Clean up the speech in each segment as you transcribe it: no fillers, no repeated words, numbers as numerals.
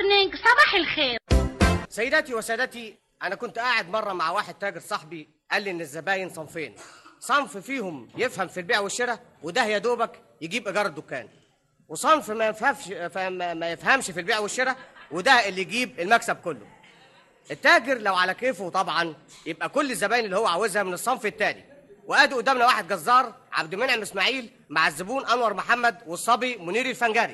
مورنينج، صباح الخير. سيداتي وسادتي، أنا كنت قاعد مرة مع واحد تاجر صاحبي قال لي إن الزباين صنفين، صنف فيهم يفهم في البيع والشراء وده يا دوبك يجيب إيجار الدكان، وصنف ما يفهمش في البيع والشراء وده اللي يجيب المكسب كله. التاجر لو على كيفه طبعا يبقى كل الزباين اللي هو عاوزها من الصنف التاني. وادي قدامنا واحد جزار عبد المنعم اسماعيل مع الزبون انور محمد والصبي منير الفنجاري.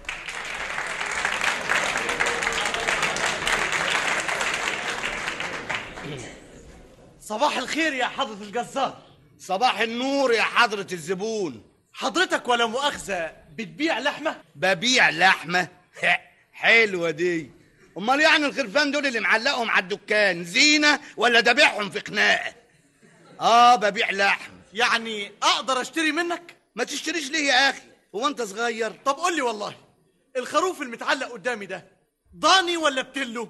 صباح الخير يا حضرة الجزار. صباح النور يا حضرة الزبون. حضرتك ولا مؤاخذة بتبيع لحمة؟ ببيع لحمة؟ حلوة دي. امال يعني الخرفان دول اللي معلقهم على الدكان زينة ولا دبيعهم في خناقة؟ ببيع لحم. يعني اقدر اشتري منك؟ ما تشتريش ليه يا اخي؟ هو انت صغير؟ طب قول لي والله، الخروف المتعلق قدامي ده ضاني ولا بتلو؟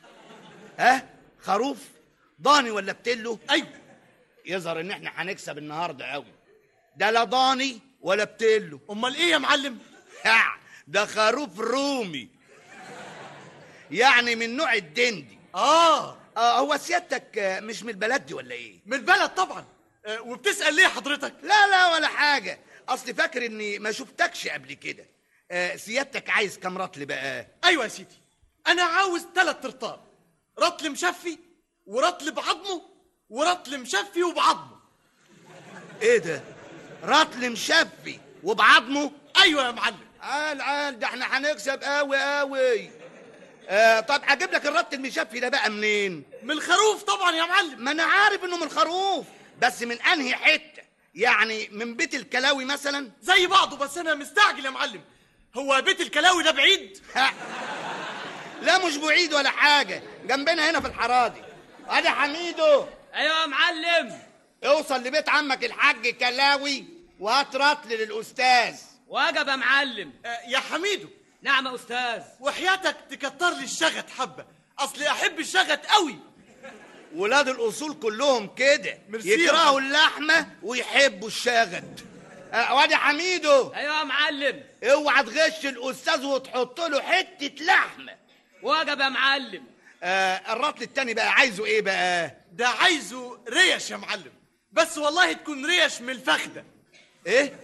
خروف ضاني ولا بتلو؟ ايوه. يظهر ان احنا هنكسب النهارده قوي. ده لا ضاني ولا بتلو. امال ايه يا معلم؟ ده خروف رومي، يعني من نوع الدندي. هو سيادتك مش من البلد دي ولا ايه؟ من البلد طبعا. وبتسأل ليه حضرتك؟ لا ولا حاجة، اصل فاكر اني ما شفتكش قبل كده. سيادتك عايز كام رطل بقى؟ ايوه يا سيدي، انا عاوز 3 ترطال، رطل مشفي ورطل بعظمه ورطل مشفي وبعظمه. ايه ده؟ رطل مشفي وبعظمه؟ ايوه يا معلم. عال ده احنا هنكسب قوي. طب هجيب لك الربط المشفي ده بقى منين؟ من الخروف طبعا يا معلم. ما انا عارف انه من الخروف، بس من انهي حته؟ يعني من بيت الكلاوي مثلا؟ زي بعضه، بس انا مستعجل يا معلم. هو بيت الكلاوي ده بعيد؟ لا مش بعيد ولا حاجه، جنبنا هنا في الحرادي. ادي حميدو. ايوه يا معلم. اوصل لبيت عمك الحاج كلاوي وهات رطل للاستاذ. وجب يا معلم. يا حميدو. نعم يا استاذ. وحياتك تكتر لي الشغت حبه، اصلي احب الشغت قوي. ولاد الاصول كلهم كده، يكرهوا اللحمه ويحبوا الشغت. وادي حميدو. ايوه يا معلم. اوعى تغش الاستاذ وتحط له حته لحمه. وجب يا معلم. الرطل التاني بقى عايزه ايه بقى؟ ده عايزه ريش يا معلم، بس والله تكون ريش من الفخده. ايه؟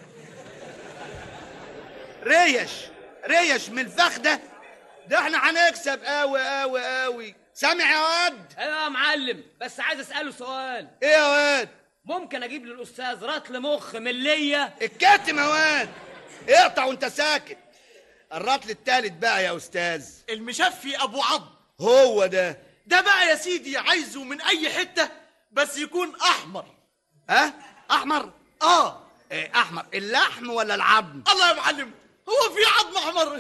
ريش من الفخده؟ ده احنا هنكسب قوي. سامع يا واد؟ ايوه يا معلم، بس عايز اساله سؤال. ايه يا واد؟ ممكن اجيب للاستاذ رطل مخ مليه؟ الكاتم يا واد، اقطع وانت ساكت. الرطل التالت بقى يا استاذ، المشفي ابو عض. هو ده بقى يا سيدي عايزه من اي حته، بس يكون احمر. احمر؟ إيه احمر، اللحم ولا العظم؟ الله يا معلم، هو في عظم احمر؟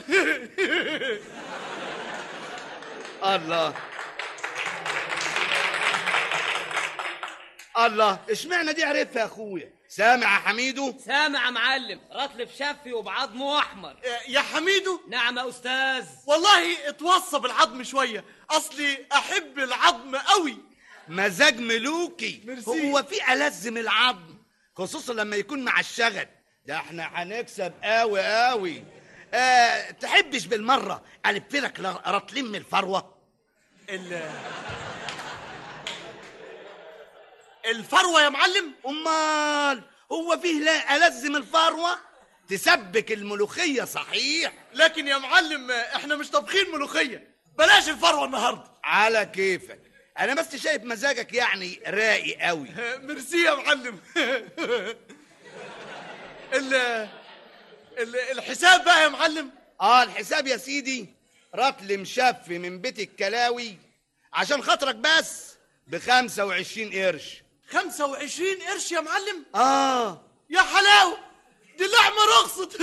الله، اشمعنى دي عرفها يا اخويا؟ سامع يا حميدو؟ سامع يا معلم. رطل بشفي وبعظمه احمر. يا حميدو. نعم يا استاذ. والله اتوصى بالعظم شويه، اصلي احب العظم قوي. مزاج ملوكي. مرسي. هو في ألذ من العظم، خصوصا لما يكون مع الشغل. ده احنا هنكسب قوي. تحبش بالمره الف لك رطلين من الفروه؟ الفروه يا معلم؟ امال هو فيه لا ألذ من الفروه؟ تسبك الملوخيه صحيح، لكن يا معلم احنا مش طابخين ملوخيه، بلاش الفروه النهارده. على كيفك، انا بس شايف مزاجك يعني راقي قوي. ميرسي يا معلم. الحساب بقى يا معلم؟ الحساب يا سيدي، رطل مشفي من بيت الكلاوي عشان خاطرك بس ب25 قرش. 25 قرش يا معلم؟ يا حلاوه، دي اللحمه رخصت.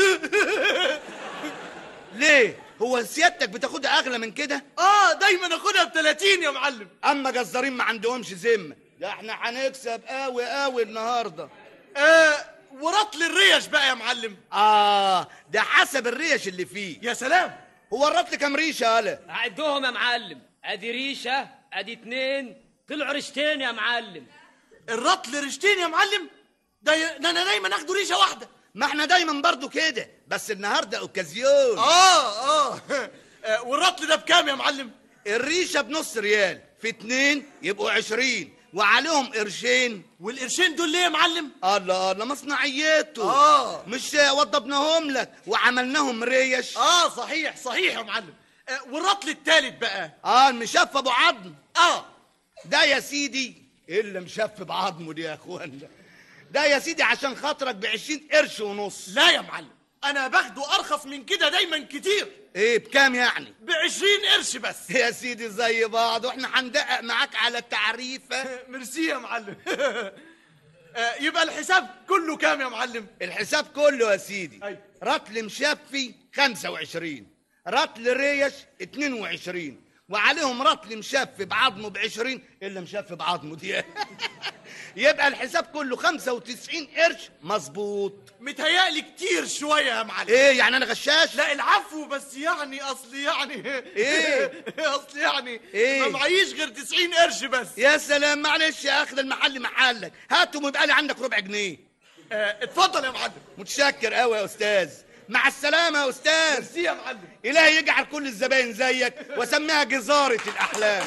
ليه؟ هو سيادتك بتاخدها اغلى من كده؟ دايما اخدها ب30 يا معلم. اما جزارين ما عندهمش ذمه. ده احنا هنكسب قوي النهارده. ورطل الريش بقى يا معلم؟ ده حسب الريش اللي فيه. يا سلام. هو الرطل كام ريشه يالا؟ اعدهم يا معلم. ادي ريشه، ادي 2، طلعوا ريشتين يا معلم. الرطل ريشتين يا معلم؟ ده انا دايما اخده ريشه واحده. ما احنا دايما برضو كده، بس النهارده اوكازيون. والرطل ده بكام يا معلم؟ الريشه بنص ريال، في 2 يبقوا 20 وعليهم قرشين. والقرشين دول ليه يا معلم؟ الله مصنعيته. مش وضبناهم لك وعملناهم ريش. صحيح يا معلم. والرطل التالت بقى؟ المشف ابو عظم. ده يا سيدي اللي مشف بعظمه دي يا اخوانا، ده يا سيدي عشان خاطرك ب20 قرش ونص. لا يا معلم، انا باخده ارخص من كده دايما كتير. ايه بكام يعني؟ ب20 قرش بس. يا سيدي زي بعض، واحنا هندقق معاك على التعريفه. ميرسي يا معلم. يبقى الحساب كله كام يا معلم؟ الحساب كله يا سيدي أيوة. رطل مشفي 25، رطل ريش 22، وعليهم رطل مشف بعظمه ب20 اللي مشف بعظمه دي. يبقى الحساب كله 95 قرش مظبوط. متهيألي كتير شوية يا معلم. ايه يعني انا غشاش؟ لا العفو، بس يعني اصل يعني ايه اصل يعني إيه؟ ما معيش غير 90 قرش بس. يا سلام، معلش يا اخي، المحل محلك، هاتهم ويبقى لي عندك ربع جنيه. اتفضل يا معلم. متشكر قوي يا استاذ، مع السلامه يا استاذ. ميرسي يا معلم. الهي يجعل كل الزباين زيك وسميها جزاره الاحلام.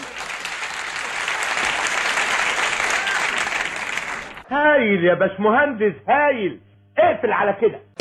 هايل يا باشمهندس، هايل. اقفل على كده.